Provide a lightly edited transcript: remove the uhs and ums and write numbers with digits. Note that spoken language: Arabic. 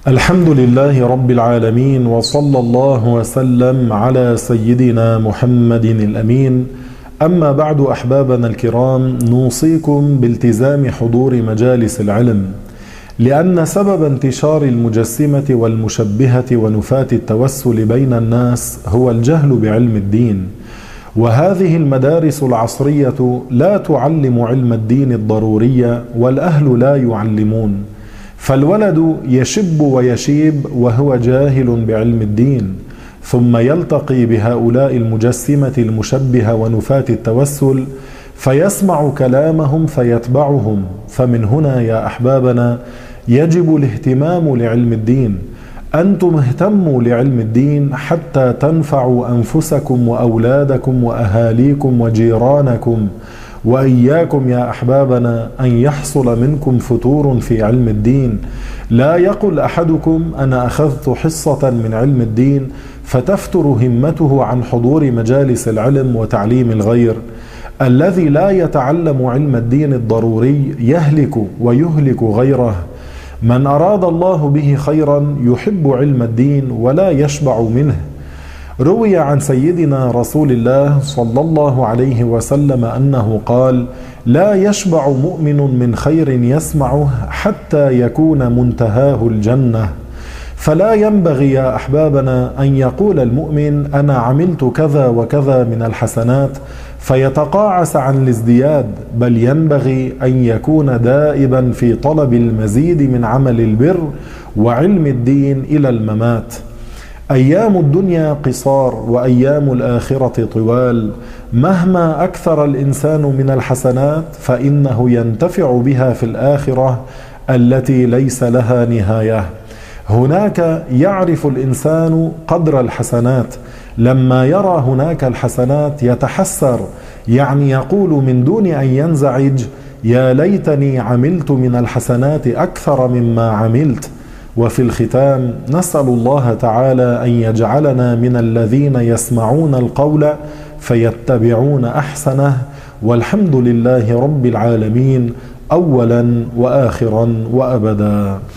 الحمد لله رب العالمين، وصلى الله وسلم على سيدنا محمد الأمين. أما بعد، أحبابنا الكرام، نوصيكم بالتزام حضور مجالس العلم، لأن سبب انتشار المجسمة والمشبهة ونفاة التوسل بين الناس هو الجهل بعلم الدين. وهذه المدارس العصرية لا تعلم علم الدين الضروري، والأهل لا يعلمون، فالولد يشب ويشيب وهو جاهل بعلم الدين، ثم يلتقي بهؤلاء المجسمة المشبهة ونفاة التوسل فيسمع كلامهم فيتبعهم. فمن هنا يا أحبابنا يجب الاهتمام لعلم الدين. أنتم اهتموا لعلم الدين حتى تنفعوا أنفسكم وأولادكم وأهاليكم وجيرانكم، وإياكم يا أحبابنا أن يحصل منكم فتور في علم الدين. لا يقل أحدكم أنا أخذت حصة من علم الدين فتفتر همته عن حضور مجالس العلم وتعليم الغير. الذي لا يتعلم علم الدين الضروري يهلك ويهلك غيره. من أراد الله به خيرا يحب علم الدين ولا يشبع منه. روي عن سيدنا رسول الله صلى الله عليه وسلم أنه قال: لا يشبع مؤمن من خير يسمعه حتى يكون منتهاه الجنة. فلا ينبغي يا أحبابنا أن يقول المؤمن أنا عملت كذا وكذا من الحسنات فيتقاعس عن الازدياد، بل ينبغي أن يكون دائبا في طلب المزيد من عمل البر وعلم الدين إلى الممات. أيام الدنيا قصار وأيام الآخرة طوال. مهما أكثر الإنسان من الحسنات فإنه ينتفع بها في الآخرة التي ليس لها نهاية. هناك يعرف الإنسان قدر الحسنات، لما يرى هناك الحسنات يتحسر، يعني يقول من دون أن ينزعج: يا ليتني عملت من الحسنات أكثر مما عملت. وفي الختام نسأل الله تعالى أن يجعلنا من الذين يسمعون القول فيتبعون أحسنه، والحمد لله رب العالمين أولا وآخرا وأبدا.